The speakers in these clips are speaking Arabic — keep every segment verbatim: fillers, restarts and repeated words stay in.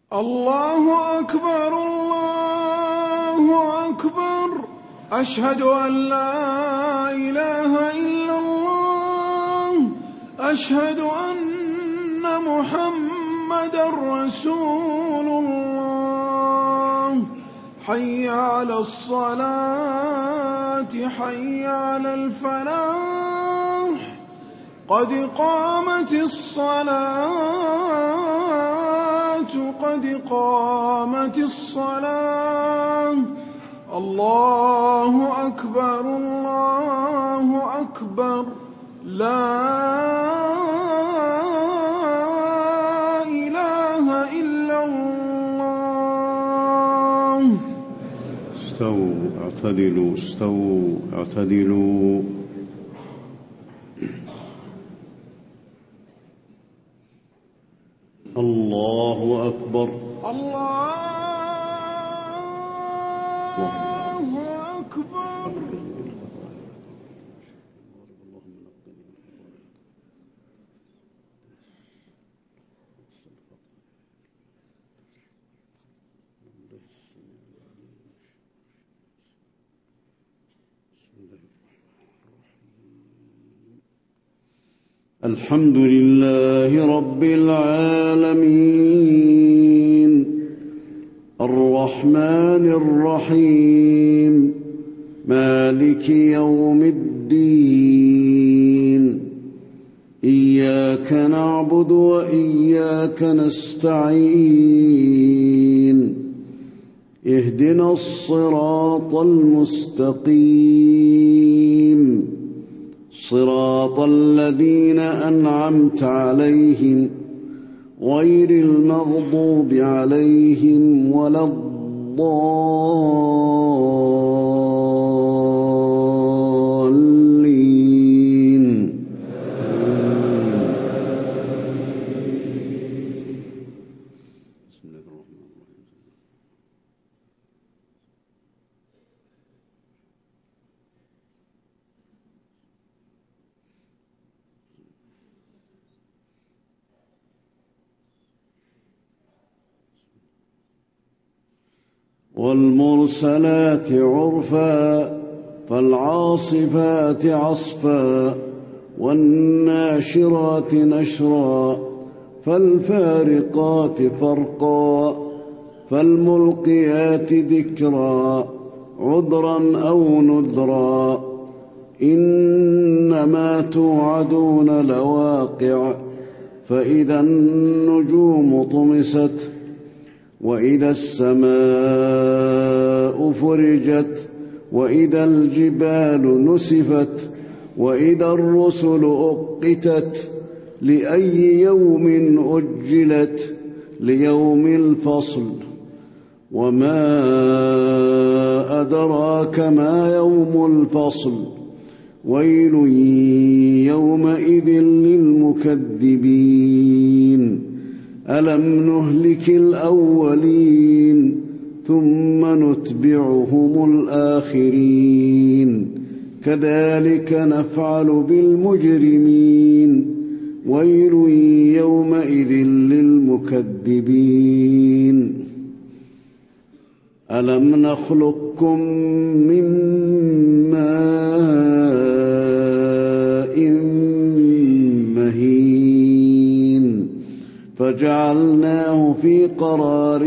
الله أكبر الله أكبر أشهد أن لا إله إلا الله أشهد أن محمدًا رسول الله حي على الصلاة حي على الفلاح قد قامت الصلاة قد قامت الصلاة الله أكبر الله أكبر لا إله إلا الله. استووا اعتدلوا استووا اعتدلوا. الله أكبر الله أكبر. الحمد لله رب العالمين الرحمن الرحيم مالك يوم الدين إياك نعبد وإياك نستعين اهدنا الصراط المستقيم صراط الذين أنعمت عليهم غير المغضوب عليهم ولا الضالين. والمرسلات عرفا فالعاصفات عصفا والناشرات نشرا فالفارقات فرقا فالملقيات ذكرا عذرا أو نذرا إنما توعدون لواقع فإذا النجوم طمست وإذا السماء فرجت وإذا الجبال نسفت وإذا الرسل أقتت لأي يوم أجلت ليوم الفصل وما أدراك ما يوم الفصل ويل يومئذ للمكذبين ألم نهلك الأولين ثم نتبعهم الآخرين كذلك نفعل بالمجرمين ويل يومئذ للمكذبين ألم نخلقكم من ماء مهين فجعلناه في قرار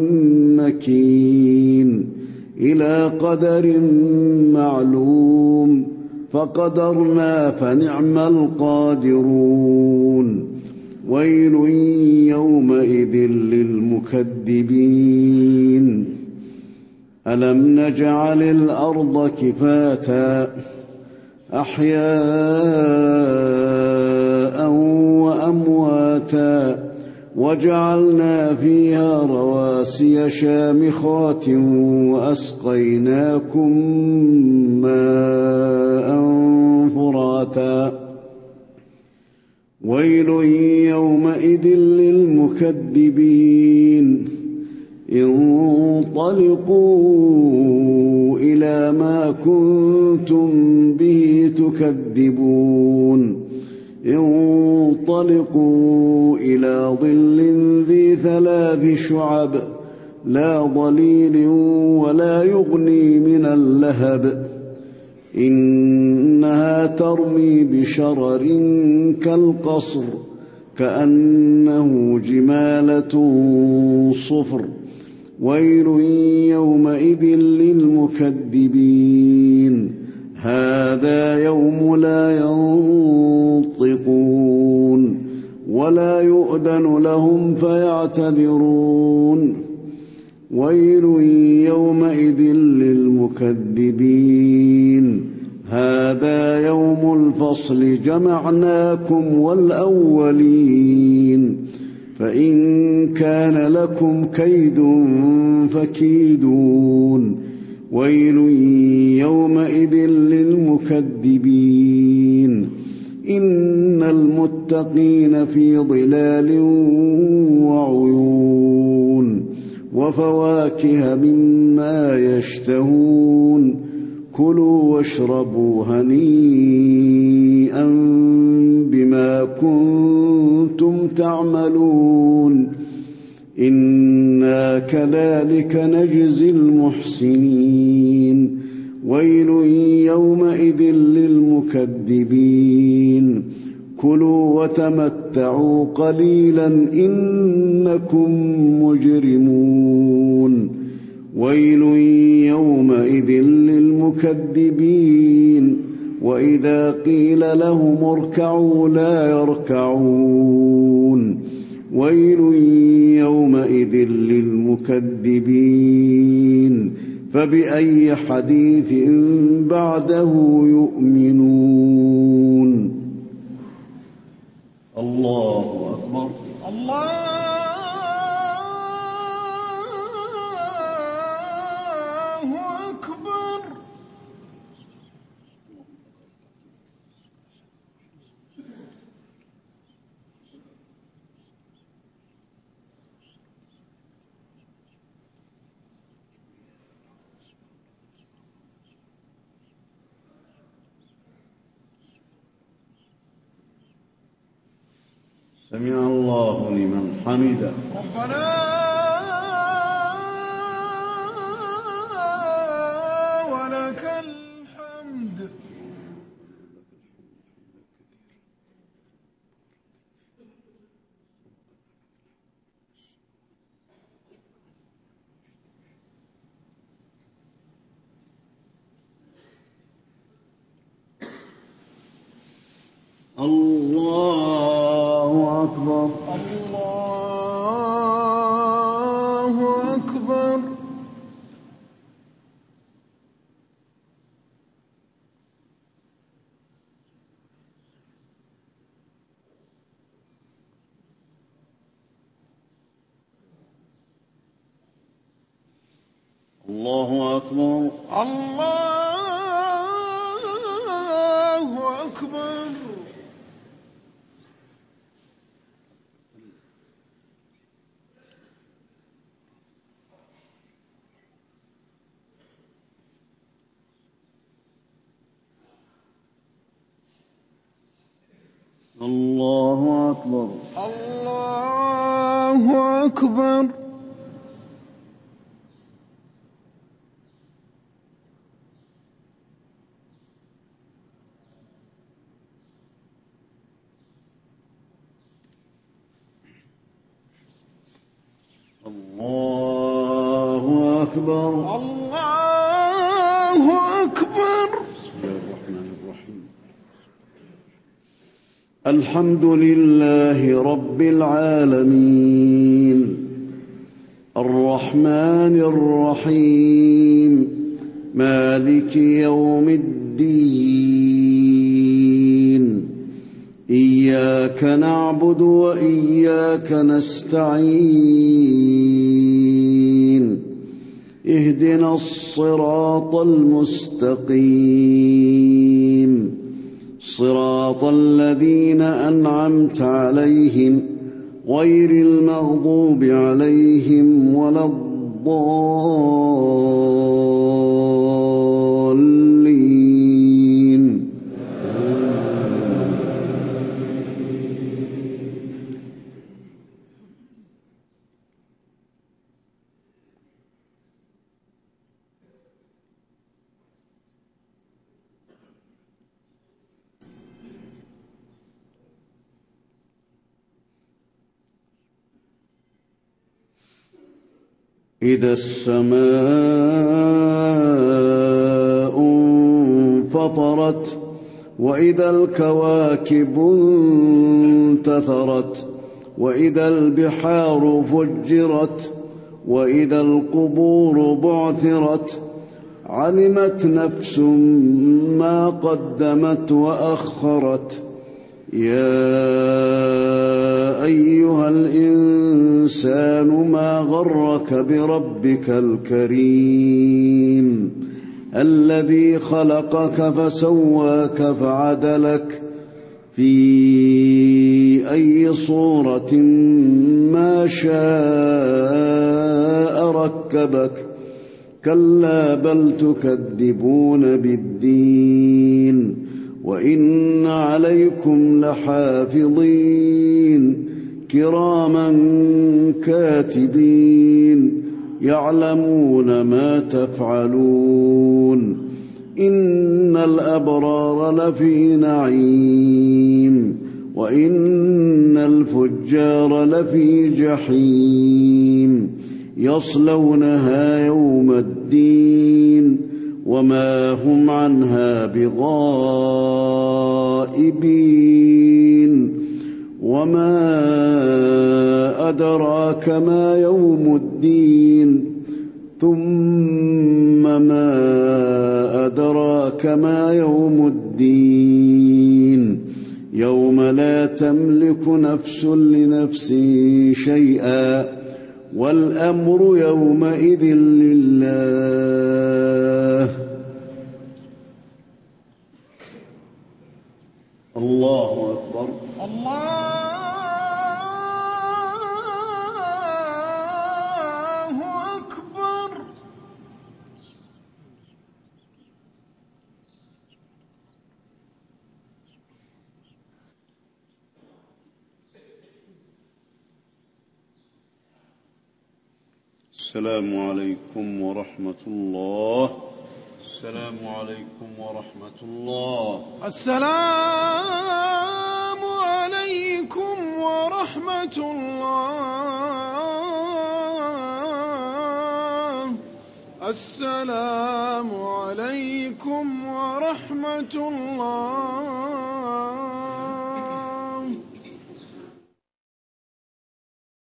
مكين إلى قدر معلوم فقدرنا فنعم القادرون ويل يومئذ للمكذبين ألم نجعل الأرض كفاتا أحياء وأمواتا وجعلنا فيها رواسي شامخات وأسقيناكم ماء فراتا ويل يومئذ للمكذبين انطلقوا إلى ما كنتم به تكذبون انطلقوا إلى ظل ذي ثلاث شعب لا ضليل ولا يغني من اللهب إنها ترمي بشرر كالقصر كأنه جمالة صفر ويل يومئذ للمكذبين هذا يوم لا ينطقون ولا يؤذن لهم فيعتذرون ويل يومئذ للمكذبين هذا يوم الفصل جمعناكم والأولين فإن كان لكم كيد فكيدون ويل يومئذ للمكذبين إن المتقين في ظلال وعيون وفواكه مما يشتهون كلوا واشربوا هنيئا بما كنتم تعملون إنا كذلك نجزي المحسنين ويل يومئذ للمكذبين كلوا وتمتعوا قليلا إنكم مجرمون ويل يومئذ للمكذبين وإذا قيل لهم اركعوا لا يركعون ويل يومئذ للمكذبين فبأي حديث بعده يؤمنون الله أكبر الله أكبر سمع الله لمن حمده ربنا ولك الحمد الله أكبر الله أكبر الله أكبر الله أكبر الله أكبر الله أكبر الله أكبر الله أكبر بسم الله الرحمن الرحيم الحمد لله رب العالمين الرحمن الرحيم مالك يوم الدين إياك نعبد وإياك نستعين اهدنا الصراط المستقيم صراط الذين أنعمت عليهم غير المغضوب عليهم ولا الضالين إذا السماء انفطرت وإذا الكواكب انتثرت وإذا البحار فجرت وإذا القبور بعثرت علمت نفس ما قدمت وأخرت يا أيها الإنسان ما غرك بربك الكريم الذي خلقك فسواك فعدلك في أي صورة ما شاء ركبك كلا بل تكذبون بالدين وإن عليكم لحافظين كراما كاتبين يعلمون ما تفعلون إن الأبرار لفي نعيم وإن الفجار لفي جحيم يصلونها يوم الدين وما هم عنها بغائبين وما أدراك ما يوم الدين ثم ما أدراك ما يوم الدين يوم لا تملك نفس لنفس شيئا والأمر يومئذ لله. الله أكبر. الله أكبر. السلام عليكم ورحمة الله. السلام عليكم ورحمة الله. السلام عليكم ورحمة الله. السلام عليكم ورحمة الله.